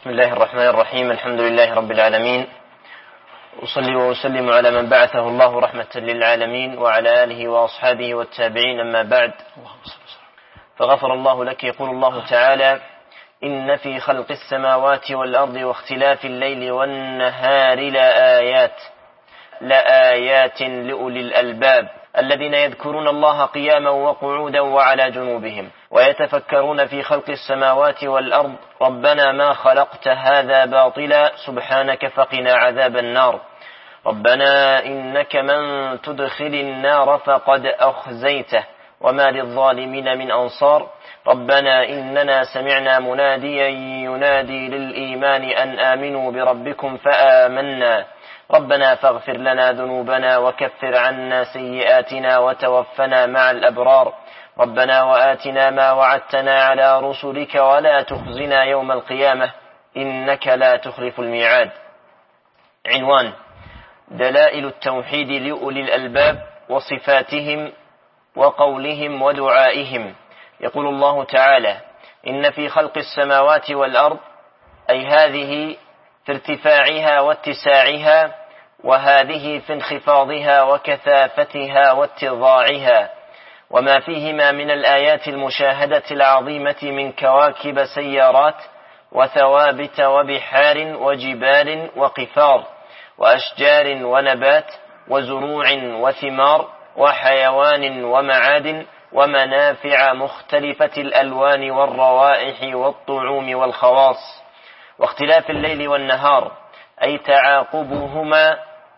بسم الله الرحمن الرحيم. الحمد لله رب العالمين، أصلي وأسلم على من بعثه الله رحمة للعالمين وعلى آله وأصحابه والتابعين، أما بعد. فغفر الله لك. يقول الله تعالى: إن في خلق السماوات والأرض واختلاف الليل والنهار لآيات لأولي الألباب الذين يذكرون الله قياما وقعودا وعلى جنوبهم ويتفكرون في خلق السماوات والأرض ربنا ما خلقت هذا باطلا سبحانك فقنا عذاب النار. ربنا إنك من تدخل النار فقد أخزيته وما للظالمين من أنصار. ربنا إننا سمعنا مناديا ينادي للإيمان أن آمنوا بربكم فآمنا. ربنا فاغفر لنا ذنوبنا وكفر عنا سيئاتنا وتوفنا مع الأبرار. ربنا وآتنا ما وعدتنا على رسلك ولا تخزنا يوم القيامة إنك لا تخلف الميعاد. عنوان: دلائل التوحيد لأولي الألباب وصفاتهم وقولهم ودعائهم. يقول الله تعالى: إن في خلق السماوات والأرض، أي هذه في ارتفاعها واتساعها، وهذه في انخفاضها وكثافتها واتضاعها، وما فيهما من الآيات المشاهدة العظيمة من كواكب سيارات وثوابت وبحار وجبال وقفار وأشجار ونبات وزروع وثمار وحيوان ومعادن ومنافع مختلفة الألوان والروائح والطعوم والخواص، واختلاف الليل والنهار، أي تعاقبهما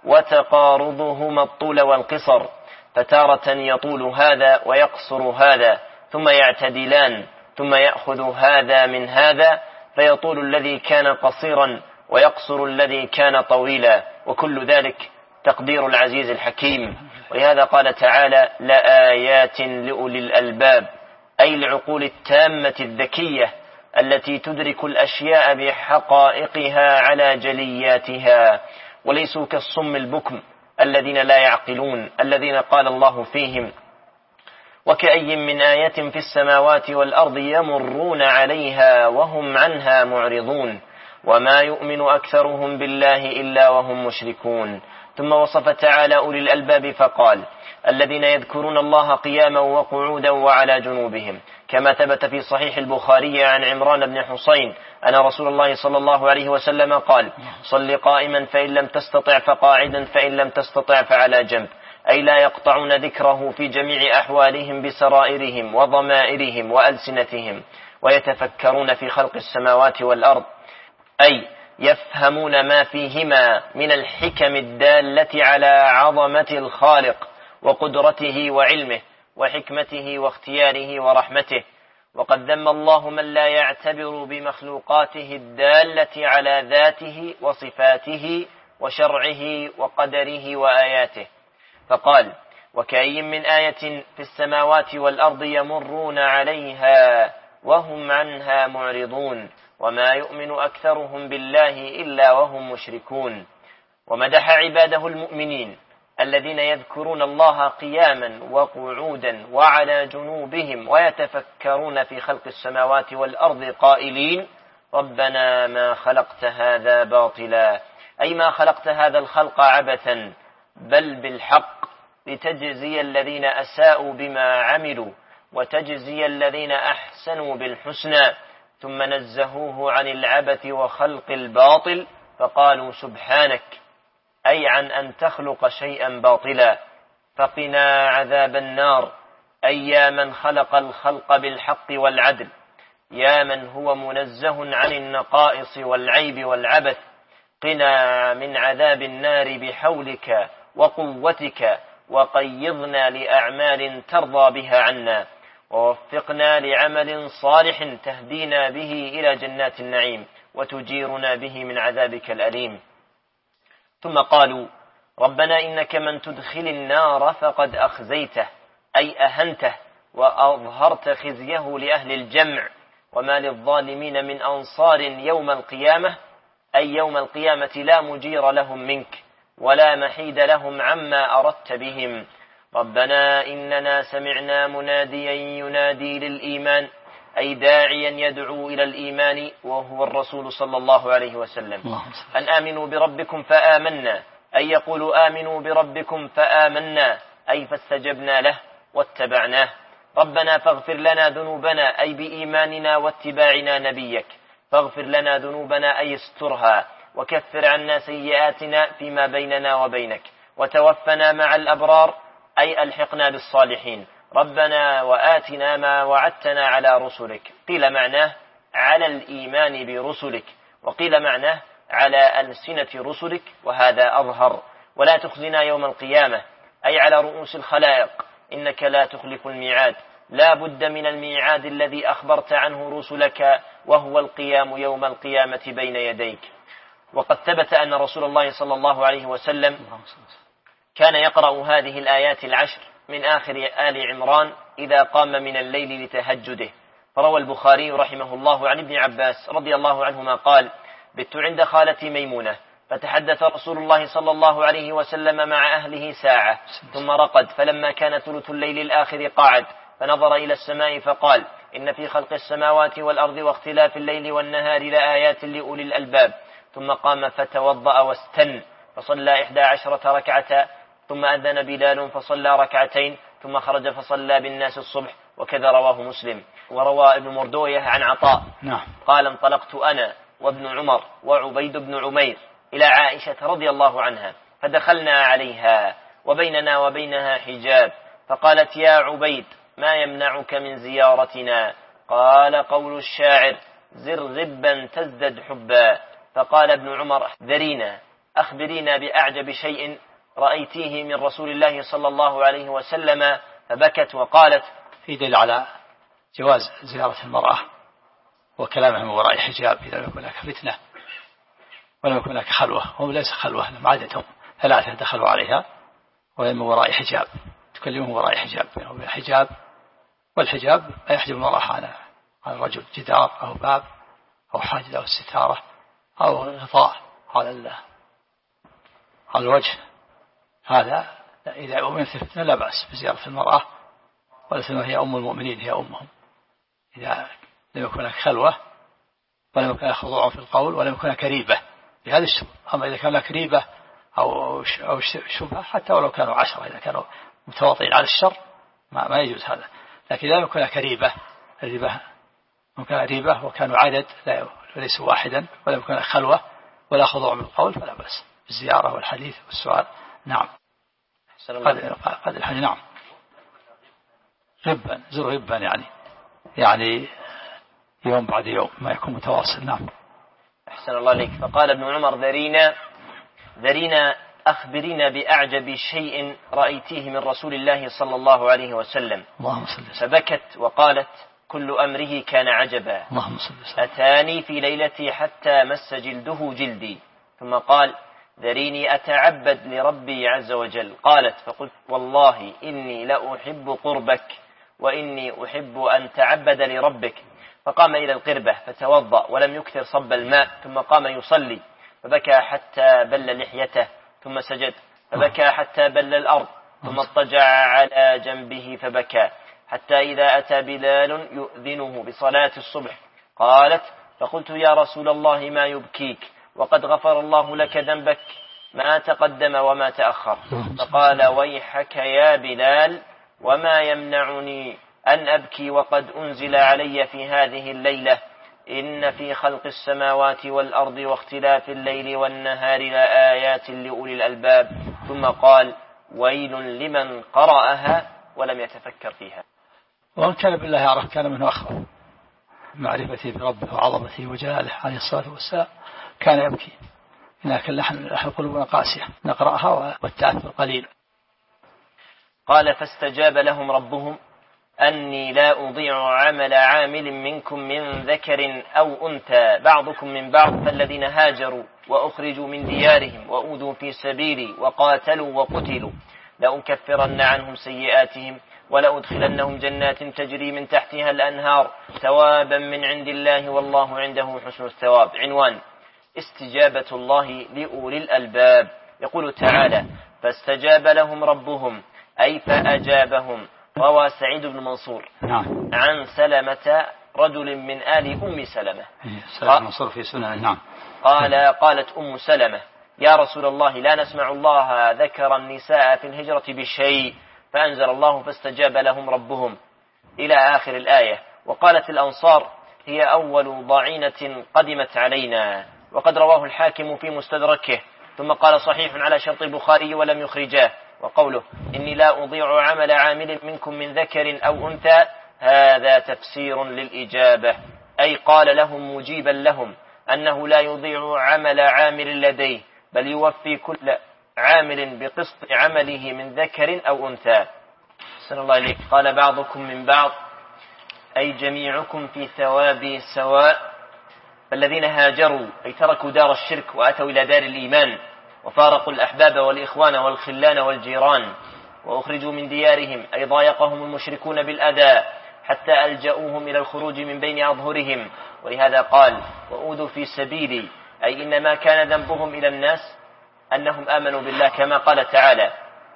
وتقارضهما الطول والقصر، فتارة يطول هذا ويقصر هذا ثم يعتدلان، ثم يأخذ هذا من هذا فيطول الذي كان قصيرا ويقصر الذي كان طويلا، وكل ذلك تقدير العزيز الحكيم. ولهذا قال تعالى: لآيات لأولي الألباب، أي العقول التامة الذكية التي تدرك الأشياء بحقائقها على جلياتها، وليسوا كالصم البكم الذين لا يعقلون، الذين قال الله فيهم: وكأي من آية في السماوات والأرض يمرون عليها وهم عنها معرضون وما يؤمن أكثرهم بالله إلا وهم مشركون. ثم وصف تعالى أولي الألباب فقال: الذين يذكرون الله قياما وقعودا وعلى جنوبهم، كما ثبت في صحيح البخاري عن عمران بن حسين أن رسول الله صلى الله عليه وسلم قال: صل قائما فإن لم تستطع فقاعدا فإن لم تستطع فعلى جنب، أي لا يقطعون ذكره في جميع أحوالهم بسرائرهم وضمائرهم وألسنتهم، ويتفكرون في خلق السماوات والأرض، أي يفهمون ما فيهما من الحكم الدالة على عظمة الخالق وقدرته وعلمه وحكمته واختياره ورحمته. وقد ذم الله من لا يعتبر بمخلوقاته الدالة على ذاته وصفاته وشرعه وقدره وآياته، فقال: وكأي من آية في السماوات والأرض يمرون عليها وهم عنها معرضون وما يؤمن أكثرهم بالله إلا وهم مشركون. ومدح عباده المؤمنين الذين يذكرون الله قياما وقعودا وعلى جنوبهم ويتفكرون في خلق السماوات والأرض قائلين: ربنا ما خلقت هذا باطلا، أي ما خلقت هذا الخلق عبثا بل بالحق، لتجزي الذين أساءوا بما عملوا وتجزي الذين أحسنوا بالحسنى. ثم نزهوه عن العبث وخلق الباطل فقالوا: سبحانك، أي عن أن تخلق شيئا باطلا. فقنا عذاب النار، أي يا من خلق الخلق بالحق والعدل، يا من هو منزه عن النقائص والعيب والعبث، قنا من عذاب النار بحولك وقوتك، وقيضنا لأعمال ترضى بها عنا، ووفقنا لعمل صالح تهدينا به إلى جنات النعيم وتجيرنا به من عذابك الأليم. ثم قالوا: ربنا إنك من تدخل النار فقد أخزيته، أي أهنته وأظهرت خزيه لأهل الجمع، وما للظالمين من أنصار يوم القيامة، أي يوم القيامة لا مجير لهم منك ولا محيد لهم عما أردت بهم. ربنا إننا سمعنا مناديا ينادي للإيمان أي داعيا يدعو إلى الإيمان وهو الرسول صلى الله عليه وسلم. أن آمنوا بربكم فآمنا، أي يقول آمنوا بربكم فآمنا، أي فاستجبنا له واتبعناه. ربنا فاغفر لنا ذنوبنا، أي بإيماننا واتباعنا نبيك، فاغفر لنا ذنوبنا أي استرها، وكفر عنا سيئاتنا فيما بيننا وبينك، وتوفنا مع الأبرار، أي ألحقنا بالصالحين. ربنا وآتنا ما وعدتنا على رسلك. قيل معناه على الإيمان برسلك، وقيل معناه على ألسنة رسلك، وهذا أظهر. ولا تخزنا يوم القيامة، أي على رؤوس الخلائق، إنك لا تخلف الميعاد، لا بد من الميعاد الذي أخبرت عنه رسلك، وهو القيام يوم القيامة بين يديك. وقد ثبت أن رسول الله صلى الله عليه وسلم كان يقرأ هذه الآيات العشر من آخر آل عمران إذا قام من الليل لتهجده. فروى البخاري رحمه الله عن ابن عباس رضي الله عنهما قال: بت عند خالتي ميمونة، فتحدث رسول الله صلى الله عليه وسلم مع أهله ساعة، ثم رقد، فلما كان ثلث الليل الآخر قعد فنظر إلى السماء فقال: إن في خلق السماوات والأرض واختلاف الليل والنهار لآيات لأولي الألباب. ثم قام فتوضأ واستن فصلى 11 ركعة، ثم أذن بلال فصلى ركعتين، ثم خرج فصلى بالناس الصبح، وكذا رواه مسلم. وروى ابن مردوية عن عطاء قال: انطلقت أنا وابن عمر وعبيد بن عمير إلى عائشة رضي الله عنها، فدخلنا عليها وبيننا وبينها حجاب، فقالت: يا عبيد، ما يمنعك من زيارتنا؟ قال: قول الشاعر: زر غبا تزدد حبا. فقال ابن عمر: ذرينا، أخبرينا بأعجب شيء رأيتيه من رسول الله صلى الله عليه وسلم. فبكت وقالت: في دليل على جواز زيارة المرأة وكلامها من وراء حجاب إذا لم يكن هناك فتنة ولم يكن هناك خلوة. هم ليس خلوة، لم عادتهم 3 دخلوا عليها ومن وراء حجاب، تكلمهم وراء حجاب، يعني حجاب، والحجاب لا يحجب المرأة عن الرجل، جدار أو باب أو حاجز أو الستارة أو غطاء على الوجه. هذا إذا أمن في فتنة لا بأس بزيارة المرأة، ولسنا هي أم المؤمنين، هي أمهم، إذا لم يكن خلوة ولم يكن خضوع في القول ولم يكن كريبة بهذا الشبه. أما إذا كان كريبة أو شبهة، حتى ولو كانوا 10، إذا كانوا متواطئين على الشر ما يجوز هذا. لكن إذا لم يكن كريبة، الريبة ممكن ريبة وكانوا عدد ليس واحدا، ولم يكن خلوة ولا خضوع بالقول، فلا بأس بالزيارة والحديث والسؤال. نعم. قد الحديث. نعم. غبا، زر غبا، يعني يوم بعد يوم، ما يكون متواصل. نعم. أحسن الله عليك. فقال ابن عمر: ذرينا أخبرينا بأعجب شيء رأيتيه من رسول الله صلى الله عليه وسلم. فبكت وقالت: كل أمره كان عجبا، أتاني في ليلتي حتى مس جلده جلدي. ثم قال: ذريني أتعبد لربي عز وجل. قالت: فقلت: والله إني لأحب قربك، وإني أحب أن تعبد لربك. فقام إلى القربة فتوضأ ولم يكثر صب الماء، ثم قام يصلي، فبكى حتى بل لحيته، ثم سجد، فبكى حتى بل الأرض، ثم اضطجع على جنبه فبكى، حتى إذا أتى بلال يؤذنه بصلاة الصبح. قالت: فقلت: يا رسول الله، ما يبكيك؟ وقد غفر الله لك ذنبك ما تقدم وما تأخر. فقال: ويحك يا بلال، وما يمنعني أن أبكي وقد أنزل علي في هذه الليلة إن في خلق السماوات والأرض واختلاف الليل والنهار لآيات لأولي الألباب. ثم قال: ويل لمن قرأها ولم يتفكر فيها. ومن كان بالله يعرف كان منه أخبر، معرفته بربه وعظمته وجلاله عليه الصلاة والسلام، كان يبكي. لكن نحن قلوبنا قاسية، نقرأها والتأثر قليل. قال: فاستجاب لهم ربهم أني لا أضيع عمل عامل منكم من ذكر أو أنثى بعضكم من بعض، فالذين هاجروا وأخرجوا من ديارهم وأوذوا في سبيلي وقاتلوا وقتلوا لأكفرن عنهم سيئاتهم ولأدخلنهم جنات تجري من تحتها الأنهار ثوابا من عند الله والله عنده حسن الثواب. عنوان: استجابة الله لأولي الألباب. يقول تعالى: فاستجاب لهم ربهم، أي فأجابهم. روى سعيد بن منصور عن سلمة رجل من آل أم سلمة. منصور في سنن. نعم. قالت أم سلمة: يا رسول الله، لا نسمع الله ذكر النساء في الهجرة بشيء، فأنزل الله: فاستجاب لهم ربهم، إلى آخر الآية. وقالت الأنصار: هي أول ضعينة قدمت علينا. وقد رواه الحاكم في مستدركه. ثم قال: صحيح على شرط البخاري ولم يخرجاه. وقوله: إني لا أضيع عمل عامل منكم من ذكر أو أنثى، هذا تفسير للإجابة، أي قال لهم مجيبا لهم أنه لا يضيع عمل عامل لديه، بل يوفي كل عامل بقسط عمله من ذكر أو أنثى. أحسن الله إليك. قال: بعضكم من بعض، أي جميعكم في ثواب سواء. فالذين هاجروا أي تركوا دار الشرك وأتوا إلى دار الإيمان، وفارقوا الأحباب والإخوان والخلان والجيران، وأخرجوا من ديارهم أي ضايقهم المشركون بالأذى حتى ألجأوهم إلى الخروج من بين أظهرهم. ولهذا قال: وأوذوا في سبيلي، أي إنما كان ذنبهم إلى الناس أنهم آمنوا بالله، كما قال تعالى: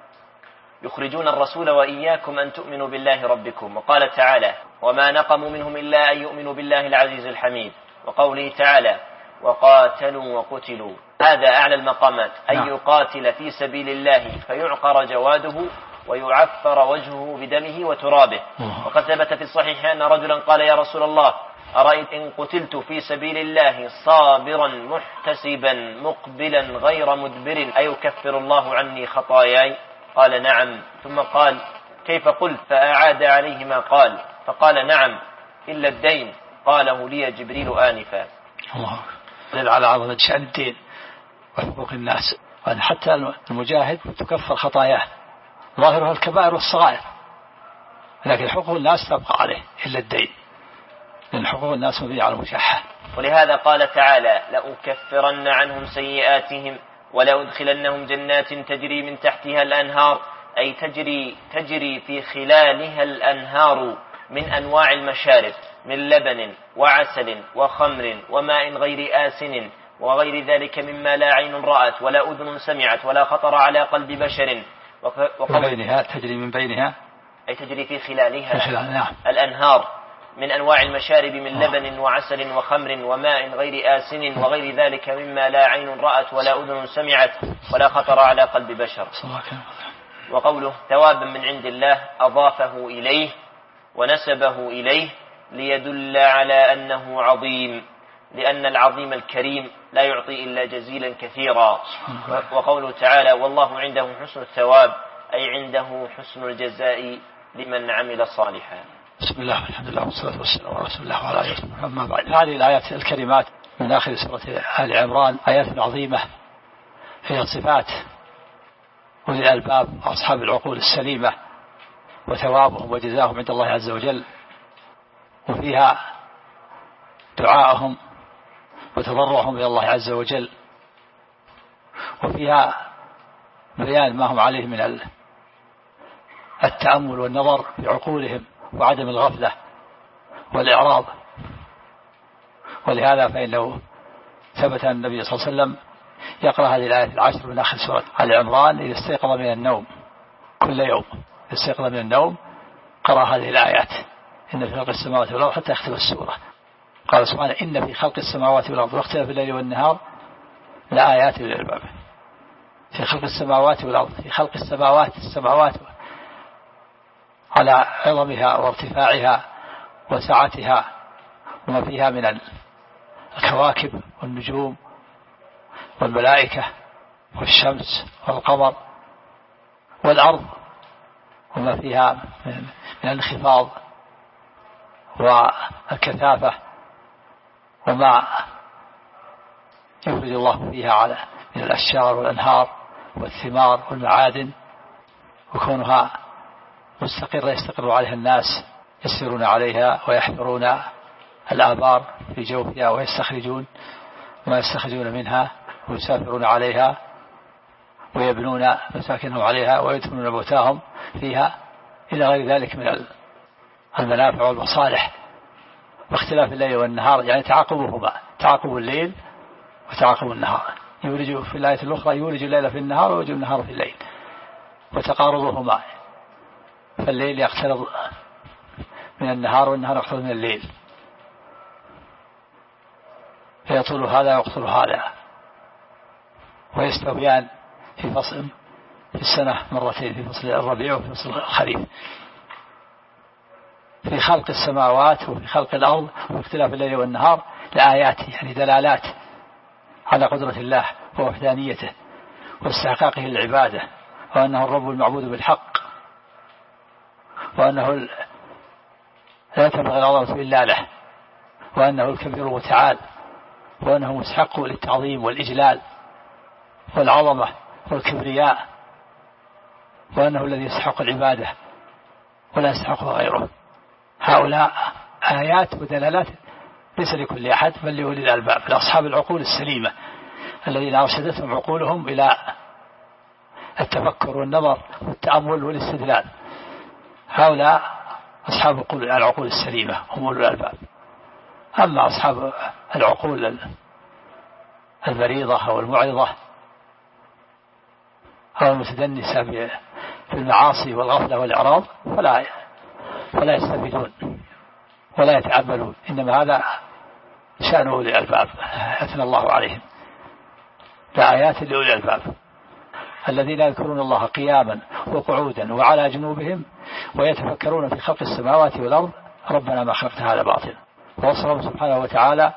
يخرجون الرسول وإياكم أن تؤمنوا بالله ربكم. وقال تعالى: وما نقموا منهم إلا أن يؤمنوا بالله العزيز الحميد. وقوله تعالى: وقاتلوا وقتلوا. هذا أعلى المقامات، أن يقاتل في سبيل الله فيعقر جواده ويعفر وجهه بدمه وترابه. وقد ثبت في الصحيح أن رجلا قال: يا رسول الله، أرأيت إن قتلت في سبيل الله صابرا محتسبا مقبلا غير مدبر أيكفر الله عني خطاياي؟ قال: نعم. ثم قال: كيف قلت؟ فأعاد عليه ما قال، فقال: نعم إلا الدين. قاله لي جبريل آنفا. الله دل على عظمة شأن الدين وحقوق الناس، وأن حتى المجاهد تكفر خطاياه، ظاهرها الكبائر والصغائر، لكن حقوق الناس تبقى عليه إلا الدين، لأن حقوق الناس مبنية على المشاحة. ولهذا قال تعالى: لأكفرن عنهم سيئاتهم ولأدخلنهم جنات تجري من تحتها الأنهار، أي تجري في خلالها الأنهار من أنواع المشارب، من لبن وعسل وخمر وماء غير آسن وغير ذلك مما لا عين رأت ولا أذن سمعت ولا خطر على قلب بشر. وبينها تجري من بينها أي تجري في خلالها الأنهار من أنواع المشارب من لبن وعسل وخمر وماء غير آسن وغير ذلك مما لا عين رأت ولا أذن سمعت ولا خطر على قلب بشر. وقوله: ثوابا من عند الله، أضافه إليه ونسبه إليه ليدل على أنه عظيم، لأن العظيم الكريم لا يعطي إلا جزيلا كثيرا. وقوله تعالى: والله عنده حسن الثواب، أي عنده حسن الجزاء لمن عمل صالحا. بسم الله والحمد لله والصلاة والسلام على رسول الله وعلى آله وصحبه. أما بعد، هذه الآيات الكريمات من آخر سورة آل عمران آيات عظيمة فيها صفات أولي الألباب وأصحاب العقول السليمة وثوابهم وجزاهم عند الله عز وجل، وفيها دعاءهم وتضرعهم إلى الله عز وجل، وفيها بيان ما هم عليه من التأمل والنظر في عقولهم وعدم الغفلة والإعراض. ولهذا فإنه ثبت أن النبي صلى الله عليه وسلم يقرأ هذه الآية العشر من آخر سورة آل عمران إذا استيقظ من النوم كل يوم، إذا استيقظ من النوم قرأ هذه الآيات: إن في خلق السماوات والأرض، حتى يختم السورة. قال سبحانه: إن في خلق السماوات والأرض واختلاف الليل والنهار لآيات للألباب. في خلق السماوات والأرض، في خلق السماوات على عظمها وارتفاعها وسعتها وما فيها من الكواكب والنجوم والملائكة والشمس والقمر، والأرض وما فيها من الانخفاض والكثافة وما يخرج الله فيها على من الأشجار والأنهار والثمار والمعادن، وكونها مستقرة يستقر عليها الناس، يسيرون عليها ويحفرون الآبار في جوفها ويستخرجون ما يستخرجون منها ويسافرون عليها ويبنون مساكنهم عليها ويدفنون موتاهم فيها، إلى غير ذلك من المنافع والمصالح. واختلاف الليل والنهار يعني تعاقبهما، تعاقب الليل وتعاقب النهار. يولج في الآية الأخرى يولج الليل في النهار ويولج النهار في الليل، وتقاربهما، فالليل يقترب من النهار والنهار يقترب من الليل، فيطول هذا ويقتل هذا، ويستويان في فصل في السنة مرتين، في فصل الربيع وفي فصل الخريف. في خلق السماوات وفي خلق الأرض واختلاف الليل والنهار لآيات، يعني دلالات على قدرة الله ووحدانيته واستحقاقه للعبادة، وأنه الرب المعبود بالحق، وأنه لا تنبغي العظمة إلا له، وأنه الكبير المتعال، وأنه مستحق للتعظيم والإجلال والعظمة والكبرياء، وأنه الذي يستحق العبادة ولا يستحقها غيره. هؤلاء آيات ودلالات ليس لكل أحد بل لأولي الألباب، لأصحاب العقول السليمة الذين أرشدتهم عقولهم إلى التفكر والنظر والتأمل والاستدلال. هؤلاء أصحاب العقول السليمة هم أولي الألباب. أما أصحاب العقول المريضة أو المعرضة أو المتدنسة في المعاصي والغفلة والإعراض فلا يستفيدون ولا يتعبدون، إنما هذا شأن أولي الألباب أثنى الله عليهم. لآيات لأولي الألباب الذين يذكرون الله قياما وقعودا وعلى جنوبهم ويتفكرون في خلق السماوات والأرض ربنا ما خلقت هذا باطلا. ووصفهم سبحانه وتعالى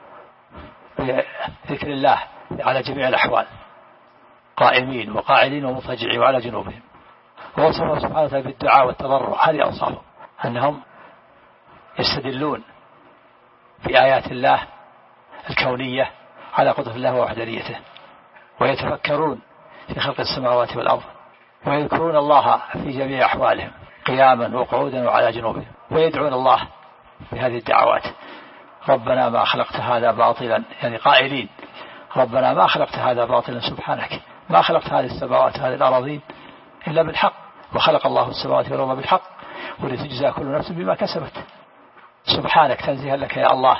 بذكر الله على جميع الأحوال، قائمين وقاعدين ومضطجعين وعلى جنوبهم. ووصفهم سبحانه وتعالى بالدعاء والتضرع، هذه أوصافهم، أنهم يستدلون بآيات الله الكونية على قدرة الله ووحدانيته، ويتفكرون في خلق السماوات والأرض، ويذكرون الله في جميع أحوالهم قياما وقعودا وعلى جنوبهم، ويدعون الله بهذه الدعوات ربنا ما خلقت هذا باطلا، يعني قائلين ربنا ما خلقت هذا باطلا سبحانك ما خلقت هذه السماوات هذه الأراضين إلا بالحق، وخلق الله السماوات والأرض بالحق ولتجزى كل نفس بما كسبت. سبحانك تنزيها لك يا الله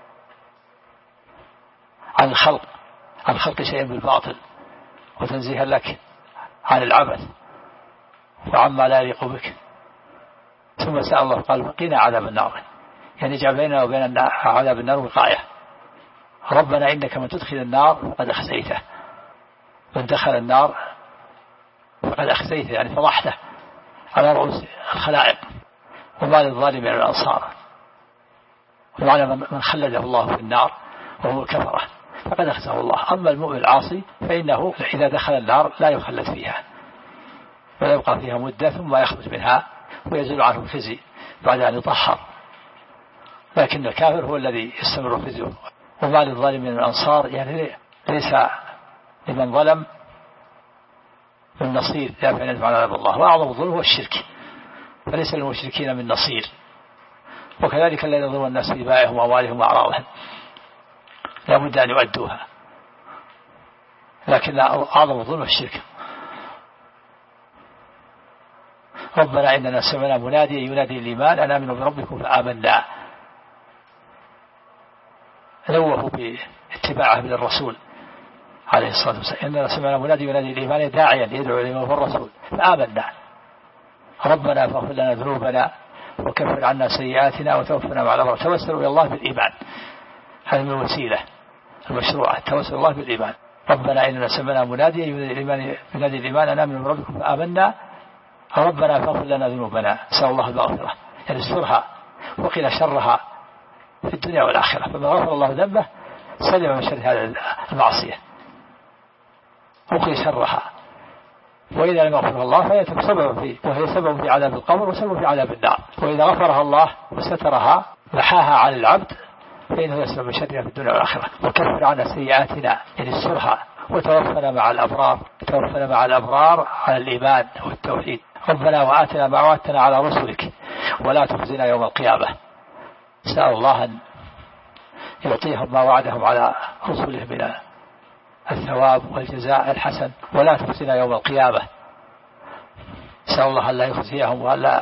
عن خلق شيء بالباطل، وتنزيها لك عن العبث وعما لا يليق بك. ثم سأل الله قال قنا عذاب النار، يعني جعل بيننا وبين عذاب النار وقاية. ربنا إنك من تدخل النار فقد أخزيته، من دخل النار فقد أخزيته، يعني فضحته على رؤوس الخلائق، وما للظالم من الأنصار. ومعنى من خلده الله في النار وهو الكفرة فقد أخزاه الله. أما المؤمن العاصي فإنه إذا دخل النار لا يخلد فيها ويبقى فيها مدة ثم يخرج منها ويزول عنه الخزي بعد أن يطهر، لكن الكافر هو الذي يستمر خزيه. وما للظالم من الأنصار، يعني ليس لمن ظلم من نصير دافع عن عذاب الله، وأعظم الظلم هو الشرك، فليس للمشركين من نصير. وكذلك الذين يظلمون الناس بدمائهم وأموالهم وأعراضهم لا بد أن يؤدوها، لكن أعظم الظلم الشرك. ربنا إننا سمعنا مناديا ينادي الإيمان أن آمنوا بربكم فآمنا، نوه باتباعه للرسول عليه الصلاة والسلام. إننا سمعنا مناديا ينادي الإيمان داعيا يدعو إليه الرسول فآمنا. ربنا فاغفر لنا ذنوبنا وكفر عنا سيئاتنا وتوفنا مع الأبرار. توسلوا إلى الله بالإيمان، هذه من الوسيلة المشروعة، توسل الله بالإيمان. ربنا إننا سمعنا مناديا ينادي الإيمان أن آمنوا بربكم فآمنا ربنا فاغفر لنا ذنوبنا، نسأل الله المغفرة، يعني استرها وقنا شرها في الدنيا والآخرة. فما غفر الله ذنبه سلم من شر هذه المعصية وقنا شرها، وإذا لم يغفر الله فهي سبب في عذاب القبر وسبب في عذاب النار. وإذا غفرها الله وسترها محاها عن العبد فإنه يسلم من شرها في الدنيا والآخرة. وكفر عنا سيئاتنا، يعني استرها، وتوفنا مع الأبرار على الإيمان والتوحيد. ربنا وآتنا ما وعدتنا على رسلك ولا تخزنا يوم القيامة. سأل الله أن يعطيهم ما وعدهم على رسله من الثواب والجزاء الحسن، ولا تخزنا يوم القيامة. سأل الله أن لا يخزيهم وأن لا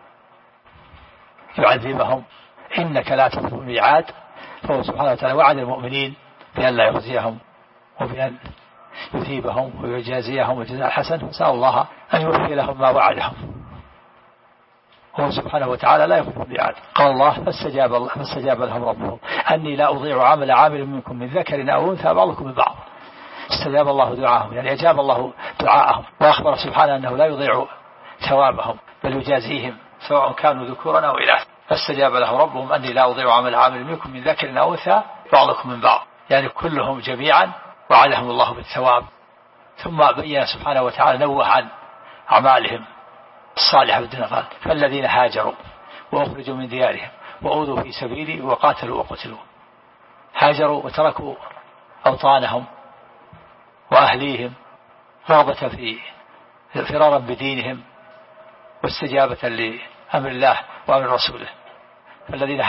يعذبهم، إنك لا تخلف الميعاد. فهو سبحانه وتعالى وعد المؤمنين بأن لا يخزيهم وبأن يثيبهم ويجازيهم الجزاء الحسن، فسأل الله أن يوفي لهم ما وعدهم. هو سبحانه وتعالى لا يخلف الميعاد. قال الله فاستجاب لهم ربهم أني لا أضيع عمل عامل منكم من ذكر أو أنثى بعضكم من بعض. استجاب الله دعاءهم، يعني أجاب الله دعاءهم، وأخبر سبحانه أنه لا يضيع ثوابهم بل يجازيهم سواء كانوا ذكورا أو إناثا. فاستجاب له ربهم أني لا أضيع عمل عامل منكم من ذكر أو أنثى بعضكم من بعض، يعني كلهم جميعا وعدهم الله بالثواب. ثم بين سبحانه وتعالى نوه عن أعمالهم الصالحة بالدنيا، قال فالذين هاجروا وأخرجوا من ديارهم وأوذوا في سبيلي وقاتلوا وقتلوا. هاجروا وتركوا أوطانهم وأهليهم رغبة في فرارا بدينهم واستجابة لأمر الله وأمر رسوله. فالذين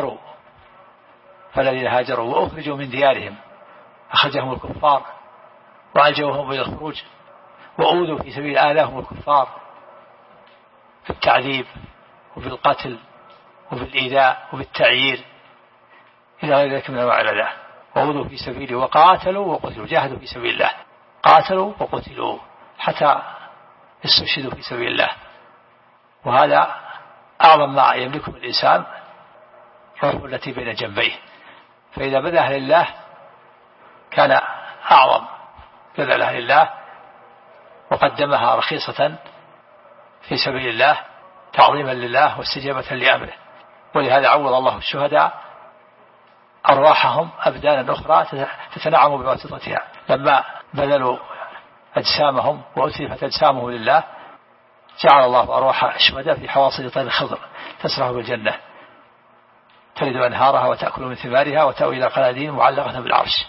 هاجروا وأخرجوا من ديارهم، أخرجهم الكفار وألجوهم إلى الخروج، وأوذوا في سبيل آلاهم الكفار في التعذيب وفي القتل وفي الإيذاء وفي التعيير إلى غير ذلك من أنواع الأذى. وأوذوا في سبيله وقاتلوا وقتلوا، جاهدوا في سبيل الله، قاتلوا وقتلوا حتى استشهدوا في سبيل الله. وهذا أعظم ما يملكه الإنسان، روحه التي بين جنبيه، فإذا بذلها لله كان أعظم بذلها لله وقدمها رخيصة في سبيل الله تعظيما لله واستجابة لأمره. ولهذا عوض الله الشهداء أرواحهم أبدانا أخرى تتنعم بواسطتها، لما بذلوا أجسامهم وأتلفت أجسامهم لله جعل الله أرواح الشهداء في حواصل طير الخضر تسرح بالجنة تلد أنهارها وتأكل من ثمارها وتأوي إلى قناديل معلقة بالعرش.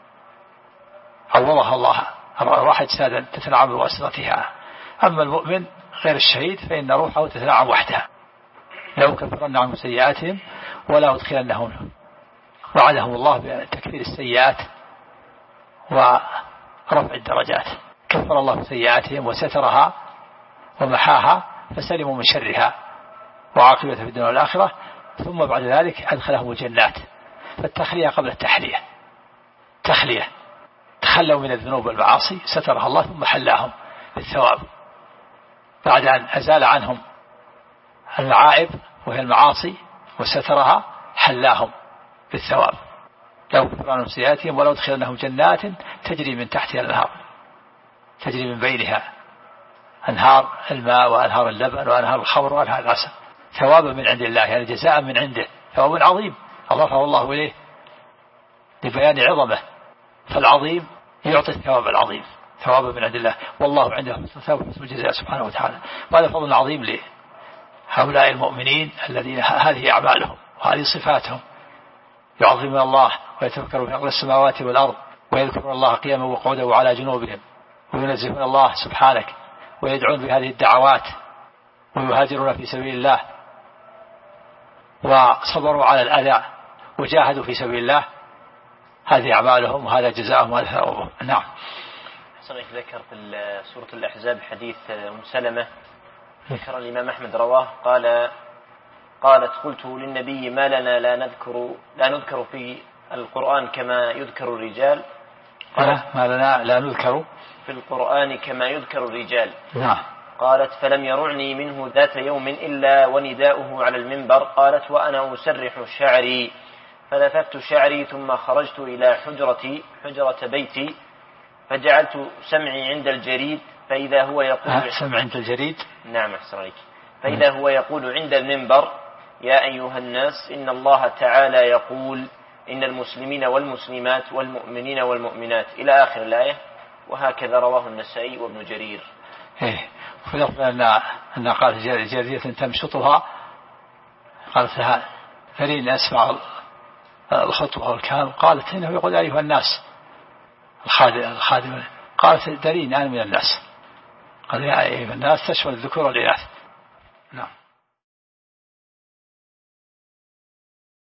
عوضها الله أرواح أجسادا تتنعم بواسطتها. أما المؤمن غير الشهيد فإن روحه تتنعم وحدها. لو كفرن عنهم سيئاتهم ولا أدخلنهم، وعدهم الله بتكفير السيئات ورفع الدرجات. كفر الله سيئاتهم وسترها ومحاها فسلموا من شرها وعاقبة في الدنيا والآخرة، ثم بعد ذلك أدخلهم الجنات. فالتخلية قبل التحلية، تخلية، تخلوا من الذنوب والمعاصي سترها الله ثم حلاهم بالثواب بعد أن أزال عنهم المعائب وهي المعاصي وسترها، حلاهم بالثواب. لو كفر عنهم سيئاتهم ولو ادخلنهم جنات تجري من تحتها الأنهار، تجري من بينها أنهار الماء وأنهار اللبن وأنهار الخمر وأنهار العسل، ثوابا من عند الله، يعني جزاء من عنده، ثواب عظيم أضافه الله إليه لبيان عظمه. فالعظيم يعطي الثواب العظيم، ثوابا من عند الله، والله عنده ثواب حسن الجزاء سبحانه وتعالى. وهذا فضل عظيم لهؤلاء المؤمنين الذين هذه أعمالهم وهذه صفاتهم، يعظمون الله ويتفكرون في خلق السماوات والأرض ويذكرون الله قياما وقعودا وعلى جنوبهم وينزهون الله سبحانك ويدعون بهذه الدعوات ويهاجرون في سبيل الله وصبروا على الأذى وجاهدوا في سبيل الله. هذه أعمالهم وهذا جزاءهم وهذا ثوابهم. نعم. ذكر في سورة الأحزاب حديث أم سلمة، ذكر الإمام أحمد رواه قالت قلت للنبي ما لنا لا نذكر في القرآن كما يذكر الرجال. ما لنا لا نذكر في القرآن كما يذكر الرجال. نعم. قالت فلم يرعني منه ذات يوم إلا ونداؤه على المنبر. قالت وأنا أسرح شعري فلففت شعري ثم خرجت إلى حجرة بيتي فجعلت سمعي عند الجريد فإذا هو يقول سمع عند الجريد. نعم أحسن عليك. فإذا هو يقول عند المنبر يا أيها الناس إن الله تعالى يقول إن المسلمين والمسلمات والمؤمنين والمؤمنات إلى آخر الآية. وهكذا رواه النسائي وابن جرير. فلقد أن قالت جارية تمشطها قالت لها ذريني أسمع الخطبة والكلام. قالت إنه يقول أيها الناس الخادم. قالت دارين أنا من الناس. قال يا أيها الناس تشمل الذكور والإناث. نعم.